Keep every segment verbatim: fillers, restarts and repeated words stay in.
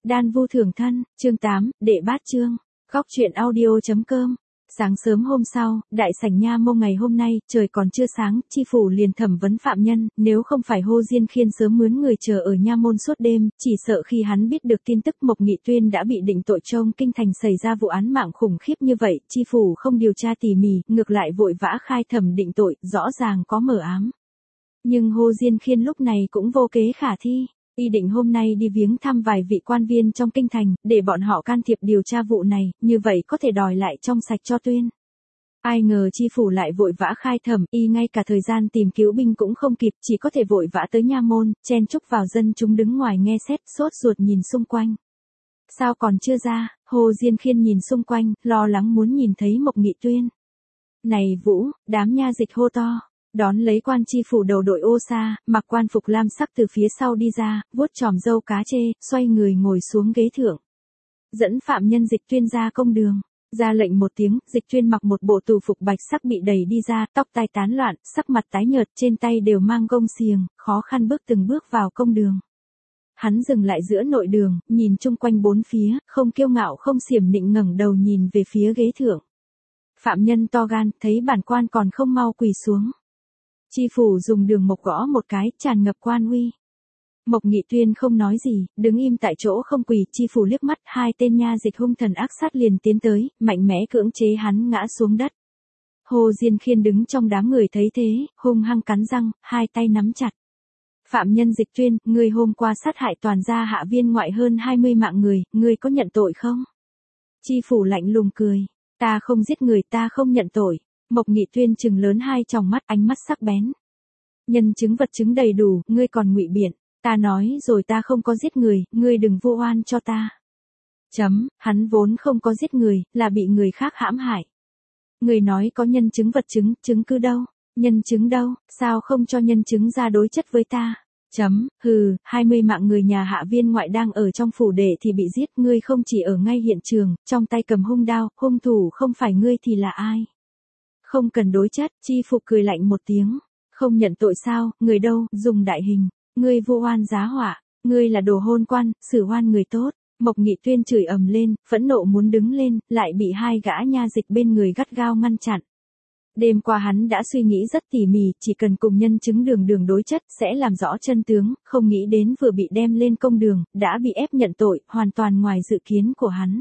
Đan Vu Thường Thân, chương tám, đệ bát chương. Góc truyện audio.com. Sáng sớm hôm sau, đại sảnh nha môn ngày hôm nay, trời còn chưa sáng, chi phủ liền thẩm vấn phạm nhân, nếu không phải Hồ Diên Khiên sớm mướn người chờ ở nha môn suốt đêm, chỉ sợ khi hắn biết được tin tức Mộc Nghị Tuyên đã bị định tội trong kinh thành xảy ra vụ án mạng khủng khiếp như vậy, chi phủ không điều tra tỉ mỉ, ngược lại vội vã khai thẩm định tội, rõ ràng có mờ ám. Nhưng Hồ Diên Khiên lúc này cũng vô kế khả thi. Y định hôm nay đi viếng thăm vài vị quan viên trong kinh thành, để bọn họ can thiệp điều tra vụ này, như vậy có thể đòi lại trong sạch cho Tuyên. Ai ngờ chi phủ lại vội vã khai thẩm, y ngay cả thời gian tìm cứu binh cũng không kịp, chỉ có thể vội vã tới nha môn, chen chúc vào dân chúng đứng ngoài nghe xét, sốt ruột nhìn xung quanh. Sao còn chưa ra? Hồ Diên Khiên nhìn xung quanh, lo lắng muốn nhìn thấy Mộc Nghị Tuyên. Này Vũ, đám nha dịch hô to. Đón lấy quan chi phủ đầu đội ô sa, mặc quan phục lam sắc từ phía sau đi ra, vuốt chòm râu cá chê, xoay người ngồi xuống ghế thượng. Dẫn phạm nhân Dịch Tuyên ra công đường. Ra lệnh một tiếng, Dịch Tuyên mặc một bộ tù phục bạch sắc bị đẩy đi ra, tóc tai tán loạn, sắc mặt tái nhợt, trên tay đều mang gông xiềng, khó khăn bước từng bước vào công đường. Hắn dừng lại giữa nội đường, nhìn chung quanh bốn phía, không kiêu ngạo không xiểm nịnh ngẩng đầu nhìn về phía ghế thượng. Phạm nhân to gan, thấy bản quan còn không mau quỳ xuống. Chi phủ dùng đường mộc gõ một cái, tràn ngập quan uy. Mộc Nghị Tuyên không nói gì, đứng im tại chỗ không quỳ, chi phủ liếc mắt, hai tên nha dịch hung thần ác sát liền tiến tới, mạnh mẽ cưỡng chế hắn ngã xuống đất. Hồ Diên Khiên đứng trong đám người thấy thế, hung hăng cắn răng, hai tay nắm chặt. Phạm nhân Dịch Tuyên, ngươi hôm qua sát hại toàn gia hạ viên ngoại hơn hai mươi mạng người, ngươi có nhận tội không? Chi phủ lạnh lùng cười, ta không giết người, ta không nhận tội. Mộc Nghị Tuyên trừng lớn hai tròng mắt, ánh mắt sắc bén. Nhân chứng vật chứng đầy đủ, ngươi còn ngụy biện, ta nói rồi ta không có giết người, ngươi đừng vu oan cho ta. Chấm, hắn vốn không có giết người, là bị người khác hãm hại. Người nói có nhân chứng vật chứng, chứng cứ đâu? Nhân chứng đâu, sao không cho nhân chứng ra đối chất với ta? Chấm, hừ, hai mươi mạng người nhà hạ viên ngoại đang ở trong phủ đệ thì bị giết, ngươi không chỉ ở ngay hiện trường, trong tay cầm hung đao, hung thủ không phải ngươi thì là ai? Không cần đối chất, chi phục cười lạnh một tiếng. Không nhận tội sao, người đâu, dùng đại hình. Ngươi vu oan giá họa, ngươi là đồ hôn quan, xử oan người tốt. Mộc Nghị Tuyên chửi ầm lên, phẫn nộ muốn đứng lên, lại bị hai gã nha dịch bên người gắt gao ngăn chặn. Đêm qua hắn đã suy nghĩ rất tỉ mỉ, chỉ cần cùng nhân chứng đường đường đối chất sẽ làm rõ chân tướng, không nghĩ đến vừa bị đem lên công đường, đã bị ép nhận tội, hoàn toàn ngoài dự kiến của hắn.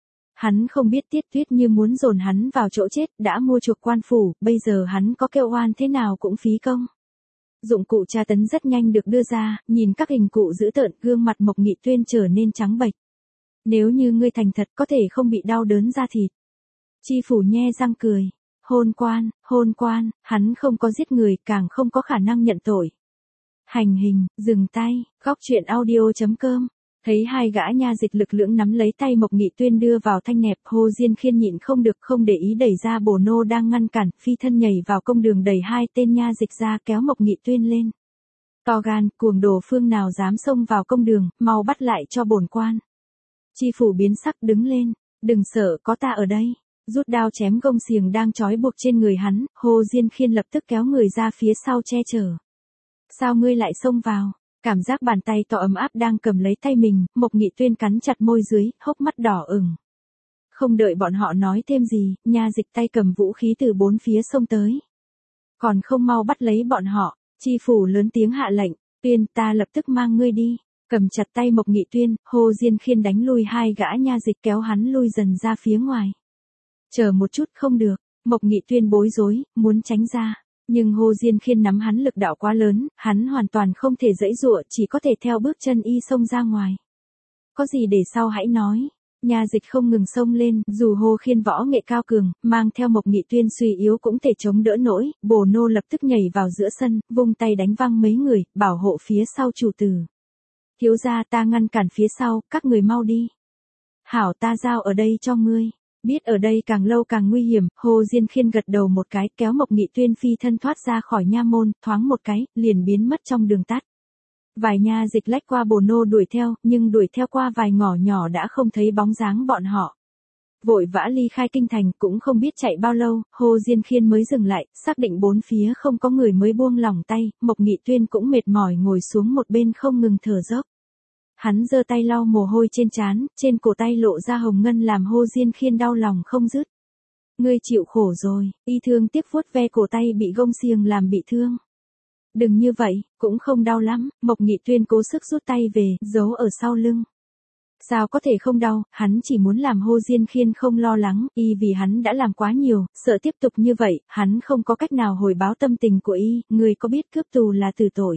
Hắn không biết Tiết Tuyết như muốn dồn hắn vào chỗ chết, đã mua chuộc quan phủ, bây giờ hắn có kêu oan thế nào cũng phí công. Dụng cụ tra tấn rất nhanh được đưa ra, nhìn các hình cụ dữ tợn, gương mặt Mộc Nghị Tuyên trở nên trắng bệch. Nếu như ngươi thành thật có thể không bị đau đớn da thịt. Chi phủ nhe răng cười. Hôn quan, hôn quan, hắn không có giết người, càng không có khả năng nhận tội. Hành hình, dừng tay, góc truyện audio.com. Thấy hai gã nha dịch lực lưỡng nắm lấy tay Mộc Nghị Tuyên đưa vào thanh nẹp, Hồ Diên Khiên nhịn không được không để ý đẩy ra bồ nô đang ngăn cản, phi thân nhảy vào công đường đẩy hai tên nha dịch ra kéo Mộc Nghị Tuyên lên. To gan, cuồng đồ phương nào dám xông vào công đường, mau bắt lại cho bổn quan. Chi phủ biến sắc đứng lên, đừng sợ, có ta ở đây. Rút đao chém gông xiềng đang trói buộc trên người hắn, Hồ Diên Khiên lập tức kéo người ra phía sau che chở. Sao ngươi lại xông vào? Cảm giác bàn tay to ấm áp đang cầm lấy tay mình, Mộc Nghị Tuyên cắn chặt môi dưới, hốc mắt đỏ ửng. Không đợi bọn họ nói thêm gì, nha dịch tay cầm vũ khí từ bốn phía xông tới. Còn không mau bắt lấy bọn họ, chi phủ lớn tiếng hạ lệnh, Tuyên, ta lập tức mang ngươi đi. Cầm chặt tay Mộc Nghị Tuyên, Hồ Diên Khiên đánh lui hai gã nha dịch kéo hắn lui dần ra phía ngoài. Chờ một chút, không được, Mộc Nghị Tuyên bối rối, muốn tránh ra. Nhưng Hồ Diên Khiên nắm hắn lực đạo quá lớn, hắn hoàn toàn không thể giãy giụa, chỉ có thể theo bước chân y xông ra ngoài. Có gì để sau hãy nói. Nha dịch không ngừng xông lên, dù Hồ Khiên võ nghệ cao cường, mang theo Mộc Nghị Tuyên suy yếu cũng thể chống đỡ nổi, bồ nô lập tức nhảy vào giữa sân, vung tay đánh văng mấy người, bảo hộ phía sau chủ tử. Thiếu gia, ta ngăn cản phía sau, các người mau đi. Hảo, ta giao ở đây cho ngươi. Biết ở đây càng lâu càng nguy hiểm, Hồ Diên Khiên gật đầu một cái, kéo Mộc Nghị Tuyên phi thân thoát ra khỏi nha môn, thoáng một cái, liền biến mất trong đường tắt. Vài nha dịch lách qua bồ nô đuổi theo, nhưng đuổi theo qua vài ngõ nhỏ đã không thấy bóng dáng bọn họ. Vội vã ly khai kinh thành, cũng không biết chạy bao lâu, Hồ Diên Khiên mới dừng lại, xác định bốn phía không có người mới buông lỏng tay, Mộc Nghị Tuyên cũng mệt mỏi ngồi xuống một bên không ngừng thở dốc. Hắn giơ tay lau mồ hôi trên trán, trên cổ tay lộ ra hồng ngân làm Hồ Diên Khiên đau lòng không dứt. Ngươi chịu khổ rồi, y thương tiếc vuốt ve cổ tay bị gông xiềng làm bị thương. Đừng như vậy, cũng không đau lắm, Mộc Nghị Tuyên cố sức rút tay về, giấu ở sau lưng. Sao có thể không đau, hắn chỉ muốn làm Hồ Diên Khiên không lo lắng, y vì hắn đã làm quá nhiều, sợ tiếp tục như vậy, hắn không có cách nào hồi báo tâm tình của y, người có biết cướp tù là tử tội.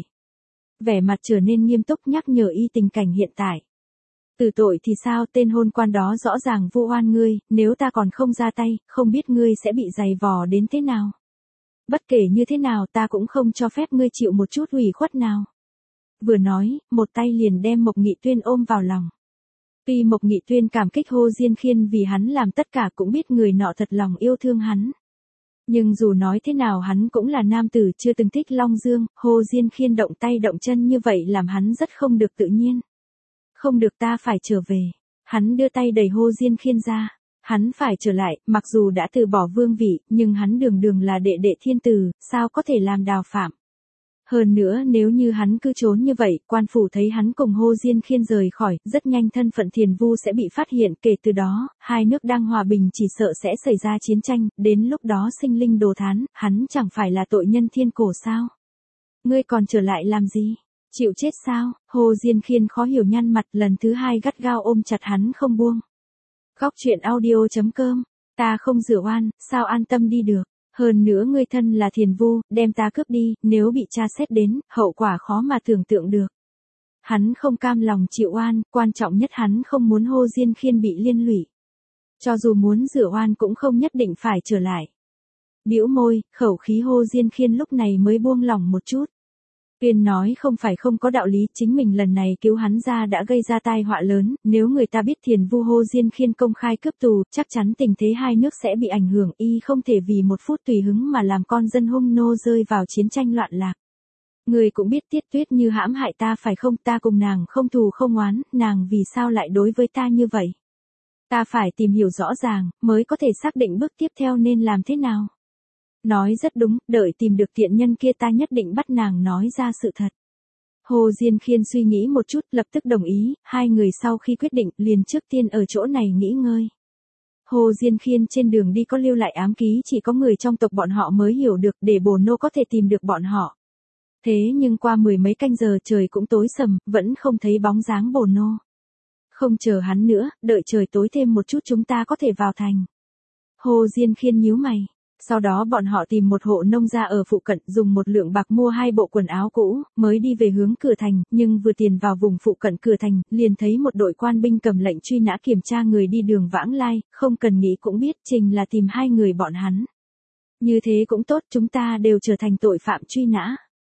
Vẻ mặt trở nên nghiêm túc nhắc nhở y tình cảnh hiện tại. Tử tội thì sao, tên hôn quan đó rõ ràng vu oan ngươi, nếu ta còn không ra tay, không biết ngươi sẽ bị giày vò đến thế nào. Bất kể như thế nào ta cũng không cho phép ngươi chịu một chút ủy khuất nào. Vừa nói, một tay liền đem Mộc Nghị Tuyên ôm vào lòng. Tuy Mộc Nghị Tuyên cảm kích Hồ Diên Khiên vì hắn làm tất cả cũng biết người nọ thật lòng yêu thương hắn. Nhưng dù nói thế nào hắn cũng là nam tử chưa từng thích Long Dương, Hồ Diên Khiên động tay động chân như vậy làm hắn rất không được tự nhiên. Không được, ta phải trở về. Hắn đưa tay đẩy Hồ Diên Khiên ra. Hắn phải trở lại, mặc dù đã từ bỏ vương vị, nhưng hắn đường đường là đệ đệ thiên tử, sao có thể làm đào phạm. Hơn nữa nếu như hắn cứ trốn như vậy, quan phủ thấy hắn cùng Hồ Diên Khiên rời khỏi, rất nhanh thân phận Thiền Vu sẽ bị phát hiện, kể từ đó, hai nước đang hòa bình chỉ sợ sẽ xảy ra chiến tranh, đến lúc đó sinh linh đồ thán, hắn chẳng phải là tội nhân thiên cổ sao? Ngươi còn trở lại làm gì? Chịu chết sao? Hồ Diên Khiên khó hiểu nhăn mặt, lần thứ hai gắt gao ôm chặt hắn không buông. Góc truyện audio chấm com, ta không rửa oan, sao an tâm đi được? Hơn nữa ngươi thân là Thiền Vu, đem ta cướp đi, nếu bị tra xét đến, hậu quả khó mà tưởng tượng được. Hắn không cam lòng chịu oan, quan trọng nhất hắn không muốn Hồ Diên Khiên bị liên lụy. Cho dù muốn rửa oan cũng không nhất định phải trở lại. Bĩu môi, khẩu khí Hồ Diên Khiên lúc này mới buông lỏng một chút. Tuyên nói không phải không có đạo lý, chính mình lần này cứu hắn ra đã gây ra tai họa lớn, nếu người ta biết Thiền Vu Hồ Diên Khiên công khai cướp tù, chắc chắn tình thế hai nước sẽ bị ảnh hưởng, y không thể vì một phút tùy hứng mà làm con dân hung nô rơi vào chiến tranh loạn lạc. Người cũng biết Tiết Tuyết Như hãm hại ta phải không, ta cùng nàng không thù không oán, nàng vì sao lại đối với ta như vậy? Ta phải tìm hiểu rõ ràng, mới có thể xác định bước tiếp theo nên làm thế nào. Nói rất đúng, đợi tìm được tiện nhân kia ta nhất định bắt nàng nói ra sự thật. Hồ Diên Khiên suy nghĩ một chút, lập tức đồng ý, hai người sau khi quyết định, liền trước tiên ở chỗ này nghỉ ngơi. Hồ Diên Khiên trên đường đi có lưu lại ám ký chỉ có người trong tộc bọn họ mới hiểu được để Bồ Nô có thể tìm được bọn họ. Thế nhưng qua mười mấy canh giờ trời cũng tối sầm, vẫn không thấy bóng dáng Bồ Nô. Không chờ hắn nữa, đợi trời tối thêm một chút chúng ta có thể vào thành. Hồ Diên Khiên nhíu mày. Sau đó bọn họ tìm một hộ nông gia ở phụ cận, dùng một lượng bạc mua hai bộ quần áo cũ, mới đi về hướng cửa thành, nhưng vừa tiền vào vùng phụ cận cửa thành, liền thấy một đội quan binh cầm lệnh truy nã kiểm tra người đi đường vãng lai, không cần nghĩ cũng biết trình là tìm hai người bọn hắn. Như thế cũng tốt, chúng ta đều trở thành tội phạm truy nã.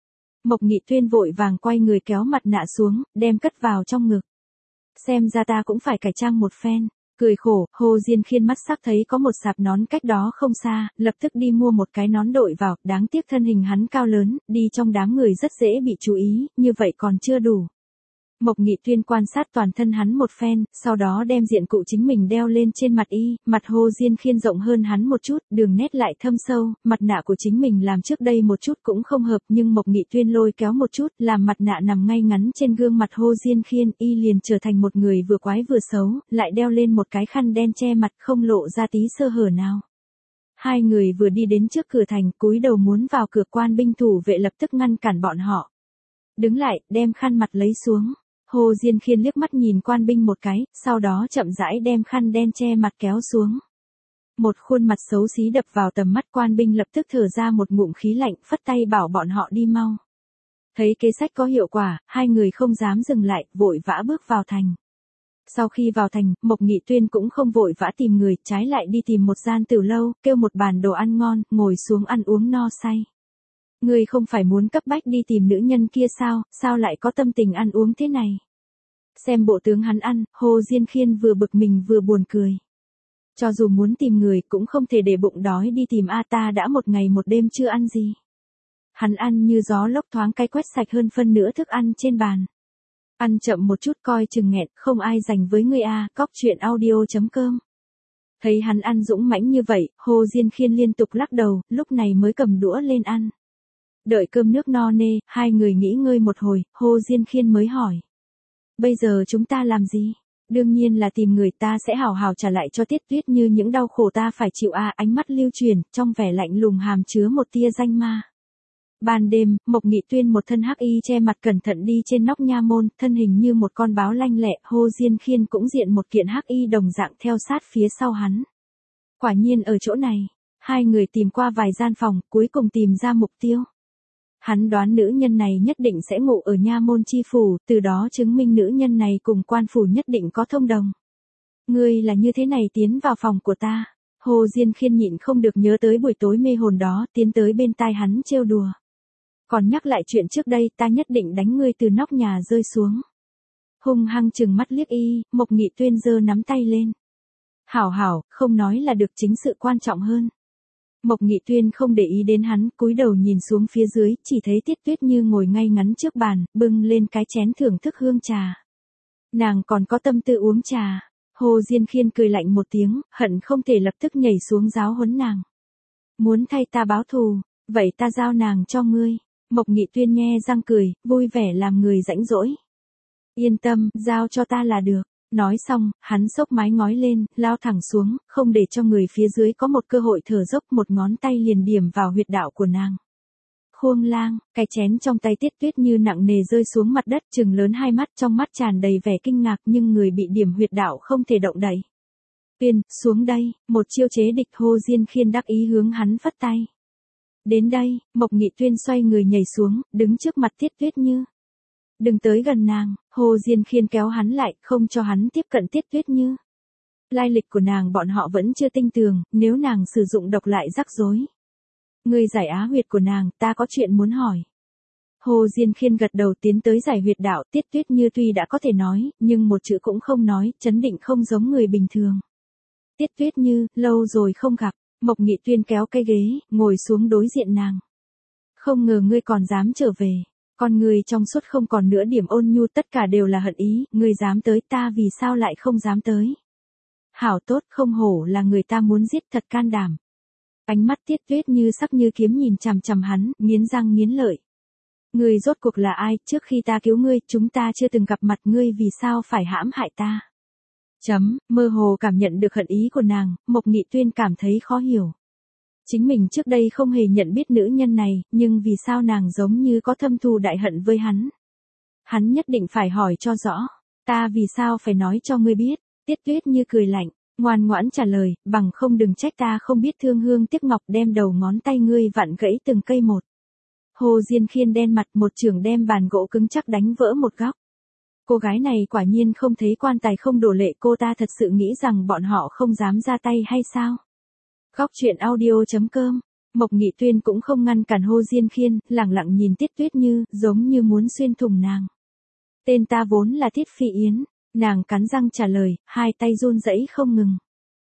Mộc Nghị Tuyên vội vàng quay người kéo mặt nạ xuống, đem cất vào trong ngực. Xem ra ta cũng phải cải trang một phen. Cười khổ, Hồ Diên Khiên mắt sắc thấy có một sạp nón cách đó không xa, lập tức đi mua một cái nón đội vào, đáng tiếc thân hình hắn cao lớn, đi trong đám người rất dễ bị chú ý, như vậy còn chưa đủ. Mộc Nghị Tuyên quan sát toàn thân hắn một phen, sau đó đem diện cụ chính mình đeo lên trên mặt y, mặt Hồ Diên Khiên rộng hơn hắn một chút, đường nét lại thâm sâu, mặt nạ của chính mình làm trước đây một chút cũng không hợp, nhưng Mộc Nghị Tuyên lôi kéo một chút, làm mặt nạ nằm ngay ngắn trên gương mặt Hồ Diên Khiên, y liền trở thành một người vừa quái vừa xấu, lại đeo lên một cái khăn đen che mặt không lộ ra tí sơ hở nào. Hai người vừa đi đến trước cửa thành, cúi đầu muốn vào cửa, quan binh thủ vệ lập tức ngăn cản bọn họ. Đứng lại, đem khăn mặt lấy xuống. Hồ Diên Khiên liếc mắt nhìn quan binh một cái, sau đó chậm rãi đem khăn đen che mặt kéo xuống. Một khuôn mặt xấu xí đập vào tầm mắt, quan binh lập tức thở ra một ngụm khí lạnh, phất tay bảo bọn họ đi mau. Thấy kế sách có hiệu quả, hai người không dám dừng lại, vội vã bước vào thành. Sau khi vào thành, Mộc Nghị Tuyên cũng không vội vã tìm người, trái lại đi tìm một gian tiểu lâu, kêu một bàn đồ ăn ngon, ngồi xuống ăn uống no say. Ngươi không phải muốn cấp bách đi tìm nữ nhân kia sao, sao lại có tâm tình ăn uống thế này? Xem bộ tướng hắn ăn, Hồ Diên Khiên vừa bực mình vừa buồn cười. Cho dù muốn tìm người cũng không thể để bụng đói đi tìm a, ta đã một ngày một đêm chưa ăn gì. Hắn ăn như gió lốc, thoáng cay quét sạch hơn phân nửa thức ăn trên bàn. Ăn chậm một chút coi chừng nghẹn, không ai dành với ngươi a. Góc truyện audio chấm com. Thấy hắn ăn dũng mãnh như vậy, Hồ Diên Khiên liên tục lắc đầu, lúc này mới cầm đũa lên ăn. Đợi cơm nước no nê, hai người nghỉ ngơi một hồi, Hồ Diên Khiên mới hỏi. Bây giờ chúng ta làm gì? Đương nhiên là tìm người, ta sẽ hào hào trả lại cho Tiết Tuyết Như những đau khổ ta phải chịu à. Ánh mắt lưu truyền, trong vẻ lạnh lùng hàm chứa một tia danh ma. Ban đêm, Mộc Nghị Tuyên một thân hắc y che mặt cẩn thận đi trên nóc nha môn, thân hình như một con báo lanh lẹ. Hồ Diên Khiên cũng diện một kiện hắc y đồng dạng theo sát phía sau hắn. Quả nhiên ở chỗ này, hai người tìm qua vài gian phòng, cuối cùng tìm ra mục tiêu. Hắn đoán nữ nhân này nhất định sẽ ngủ ở nha môn chi phủ, từ đó chứng minh nữ nhân này cùng quan phủ nhất định có thông đồng. Ngươi là như thế này tiến vào phòng của ta. Hồ Diên Khiên nhịn không được nhớ tới buổi tối mê hồn đó, tiến tới bên tai hắn trêu đùa. Còn nhắc lại chuyện trước đây, ta nhất định đánh ngươi từ nóc nhà rơi xuống. Hung hăng chừng mắt liếc y, Mộc Nghị Tuyên giơ nắm tay lên. Hảo hảo, không nói là được, chính sự quan trọng hơn. Mộc Nghị Tuyên không để ý đến hắn, cúi đầu nhìn xuống phía dưới, chỉ thấy Tiết Tuyết Như ngồi ngay ngắn trước bàn, bưng lên cái chén thưởng thức hương trà. Nàng còn có tâm tư uống trà. Hồ Diên Khiên cười lạnh một tiếng, hận không thể lập tức nhảy xuống giáo huấn nàng. Muốn thay ta báo thù, vậy ta giao nàng cho ngươi. Mộc Nghị Tuyên nhe răng cười, vui vẻ làm người rãnh rỗi. Yên tâm, giao cho ta là được. Nói xong, hắn xốc mái ngói lên, lao thẳng xuống, không để cho người phía dưới có một cơ hội thở dốc, một ngón tay liền điểm vào huyệt đạo của nàng. Khuông lang, cái chén trong tay Tiết Tuyết Như nặng nề rơi xuống mặt đất, trừng lớn hai mắt, trong mắt tràn đầy vẻ kinh ngạc, nhưng người bị điểm huyệt đạo không thể động đậy. Tuyên, xuống đây, một chiêu chế địch. Hồ Diên Khiên đắc ý hướng hắn phất tay. Đến đây, Mộc Nghị Tuyên xoay người nhảy xuống, đứng trước mặt Tiết Tuyết Như. Đừng tới gần nàng. Hồ Diên Khiên kéo hắn lại, không cho hắn tiếp cận Tiết Tuyết Như. Lai lịch của nàng bọn họ vẫn chưa tinh tường, nếu nàng sử dụng độc lại rắc rối. Ngươi giải á huyệt của nàng, ta có chuyện muốn hỏi. Hồ Diên Khiên gật đầu tiến tới giải huyệt đạo. Tiết Tuyết Như tuy đã có thể nói, nhưng một chữ cũng không nói, chấn định không giống người bình thường. Tiết Tuyết Như, lâu rồi không gặp. Mộc Nghị Tuyên kéo cái ghế, ngồi xuống đối diện nàng. Không ngờ ngươi còn dám trở về. Con ngươi trong suốt không còn nữa điểm ôn nhu, tất cả đều là hận ý. Ngươi dám tới, ta vì sao lại không dám tới? Hảo tốt, không hổ là người ta muốn giết, thật can đảm. Ánh mắt Tiết Tuyết Như sắc như kiếm nhìn chằm chằm hắn, nghiến răng nghiến lợi. Ngươi rốt cuộc là ai? Trước khi ta cứu ngươi, chúng ta chưa từng gặp mặt, ngươi vì sao phải hãm hại ta? Chấm, mơ hồ cảm nhận được hận ý của nàng, Mộc Nghị Tuyên cảm thấy khó hiểu. Chính mình trước đây không hề nhận biết nữ nhân này, nhưng vì sao nàng giống như có thâm thù đại hận với hắn? Hắn nhất định phải hỏi cho rõ. Ta vì sao phải nói cho ngươi biết? Tiết Tuyết Như cười lạnh, ngoan ngoãn trả lời, bằng không đừng trách ta không biết thương hương tiếc ngọc, đem đầu ngón tay ngươi vặn gãy từng cây một. Hồ Diên Khiên đen mặt, một chưởng đem bàn gỗ cứng chắc đánh vỡ một góc. Cô gái này quả nhiên không thấy quan tài không đổ lệ, cô ta thật sự nghĩ rằng bọn họ không dám ra tay hay sao? Góc truyện audio chấm com. Mộc Nghị Tuyên cũng không ngăn cản Hồ Diên Khiên, lẳng lặng nhìn Tiết Tuyết Như, giống như muốn xuyên thủng nàng. Tên ta vốn là Tiết Phi Yến. Nàng cắn răng trả lời, hai tay run rẩy không ngừng.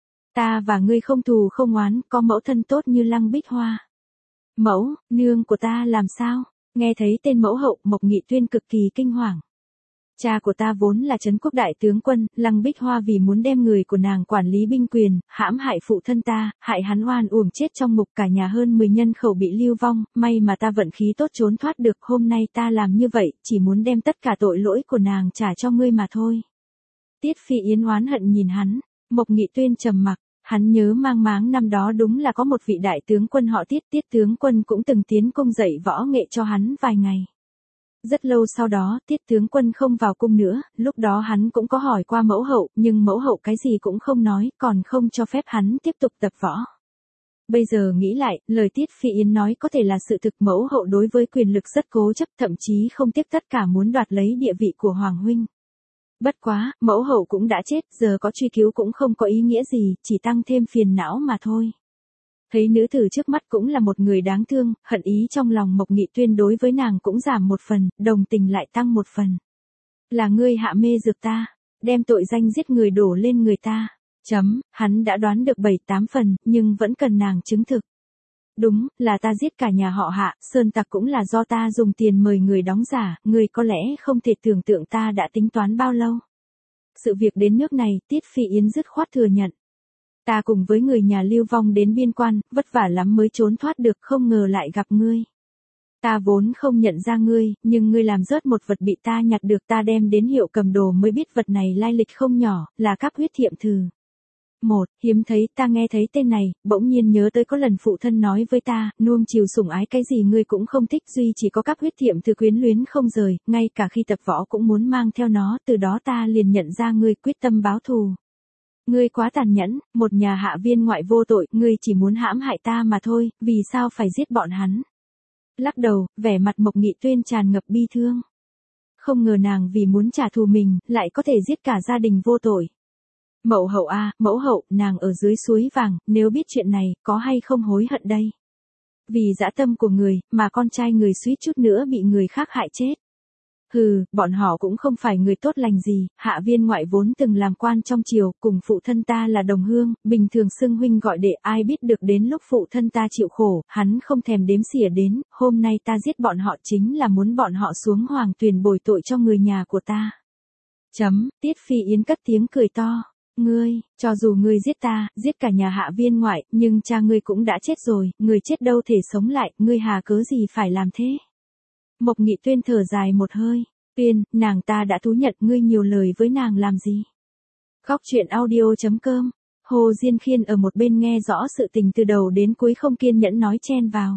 Ta và ngươi không thù không oán, có mẫu thân tốt như Lăng Bích Hoa. Mẫu, nương của ta làm sao? Nghe thấy tên mẫu hậu, Mộc Nghị Tuyên cực kỳ kinh hoàng. Cha của ta vốn là trấn quốc đại tướng quân, Lăng Bích Hoa vì muốn đem người của nàng quản lý binh quyền, hãm hại phụ thân ta, hại hắn oan uổng chết trong ngục, cả nhà hơn mười nhân khẩu bị lưu vong, may mà ta vận khí tốt trốn thoát được, hôm nay ta làm như vậy, chỉ muốn đem tất cả tội lỗi của nàng trả cho ngươi mà thôi. Tiết Phi Yến oán hận nhìn hắn, Mộc Nghị Tuyên trầm mặc, hắn nhớ mang máng năm đó đúng là có một vị đại tướng quân họ Tiết, Tiết tướng quân cũng từng tiến cung dạy võ nghệ cho hắn vài ngày. Rất lâu sau đó, Tiết tướng quân không vào cung nữa, lúc đó hắn cũng có hỏi qua mẫu hậu, nhưng mẫu hậu cái gì cũng không nói, còn không cho phép hắn tiếp tục tập võ. Bây giờ nghĩ lại, lời Tiết Phi Yến nói có thể là sự thực, mẫu hậu đối với quyền lực rất cố chấp, thậm chí không tiếc tất cả muốn đoạt lấy địa vị của Hoàng huynh. Bất quá, mẫu hậu cũng đã chết, giờ có truy cứu cũng không có ý nghĩa gì, chỉ tăng thêm phiền não mà thôi. Thấy nữ tử trước mắt cũng là một người đáng thương, hận ý trong lòng Mộc Nghị Tuyên đối với nàng cũng giảm một phần, đồng tình lại tăng một phần. Là ngươi hạ mê dược ta, đem tội danh giết người đổ lên người ta. Chấm, hắn đã đoán được bảy tám phần, nhưng vẫn cần nàng chứng thực. Đúng, là ta giết cả nhà họ Hạ, sơn tặc cũng là do ta dùng tiền mời người đóng giả, người có lẽ không thể tưởng tượng ta đã tính toán bao lâu. Sự việc đến nước này, Tiết Phi Yến dứt khoát thừa nhận. Ta cùng với người nhà lưu vong đến biên quan, vất vả lắm mới trốn thoát được, không ngờ lại gặp ngươi. Ta vốn không nhận ra ngươi, nhưng ngươi làm rớt một vật bị ta nhặt được, ta đem đến hiệu cầm đồ mới biết vật này lai lịch không nhỏ, là cáp huyết thiệm thừ. Một, hiếm thấy, ta nghe thấy tên này, bỗng nhiên nhớ tới có lần phụ thân nói với ta, nuông chiều sủng ái cái gì ngươi cũng không thích, duy chỉ có cáp huyết thiệm thừ quyến luyến không rời, ngay cả khi tập võ cũng muốn mang theo nó, từ đó ta liền nhận ra ngươi quyết tâm báo thù. Ngươi quá tàn nhẫn, một nhà hạ viên ngoại vô tội, ngươi chỉ muốn hãm hại ta mà thôi, vì sao phải giết bọn hắn? Lắc đầu, vẻ mặt Mộc Nghị Tuyên tràn ngập bi thương. Không ngờ nàng vì muốn trả thù mình, lại có thể giết cả gia đình vô tội. Mẫu hậu a, mẫu hậu, nàng ở dưới suối vàng, nếu biết chuyện này, có hay không hối hận đây? Vì dã tâm của người, mà con trai người suýt chút nữa bị người khác hại chết. Hừ, bọn họ cũng không phải người tốt lành gì, hạ viên ngoại vốn từng làm quan trong triều, cùng phụ thân ta là đồng hương, bình thường xưng huynh gọi đệ, ai biết được đến lúc phụ thân ta chịu khổ, hắn không thèm đếm xỉa đến, hôm nay ta giết bọn họ chính là muốn bọn họ xuống hoàng tuyền bồi tội cho người nhà của ta. Chấm, Tiết Phi Yến cất tiếng cười to. Ngươi, cho dù ngươi giết ta, giết cả nhà hạ viên ngoại, nhưng cha ngươi cũng đã chết rồi, người chết đâu thể sống lại, ngươi hà cớ gì phải làm thế? Mộc Nghị Tuyên thở dài một hơi, Tuyên, nàng ta đã thú nhận, ngươi nhiều lời với nàng làm gì? Góc truyện audio chấm com, Hồ Diên Khiên ở một bên nghe rõ sự tình từ đầu đến cuối không kiên nhẫn nói chen vào.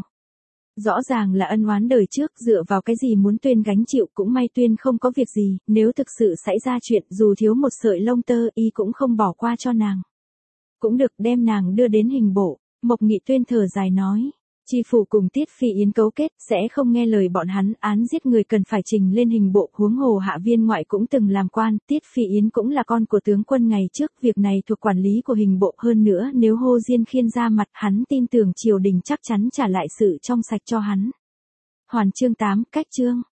Rõ ràng là ân oán đời trước, dựa vào cái gì muốn Tuyên gánh chịu, cũng may Tuyên không có việc gì, nếu thực sự xảy ra chuyện, dù thiếu một sợi lông tơ, y cũng không bỏ qua cho nàng. Cũng được, đem nàng đưa đến hình bộ. Mộc Nghị Tuyên thở dài nói, Tri phủ cùng Tiết Phi Yến cấu kết, sẽ không nghe lời bọn hắn, án giết người cần phải trình lên hình bộ, huống hồ hạ viên ngoại cũng từng làm quan, Tiết Phi Yến cũng là con của tướng quân ngày trước, việc này thuộc quản lý của hình bộ, hơn nữa nếu Hồ Diên Khiên ra mặt, hắn tin tưởng triều đình chắc chắn trả lại sự trong sạch cho hắn. Hoàn chương tám, cách chương.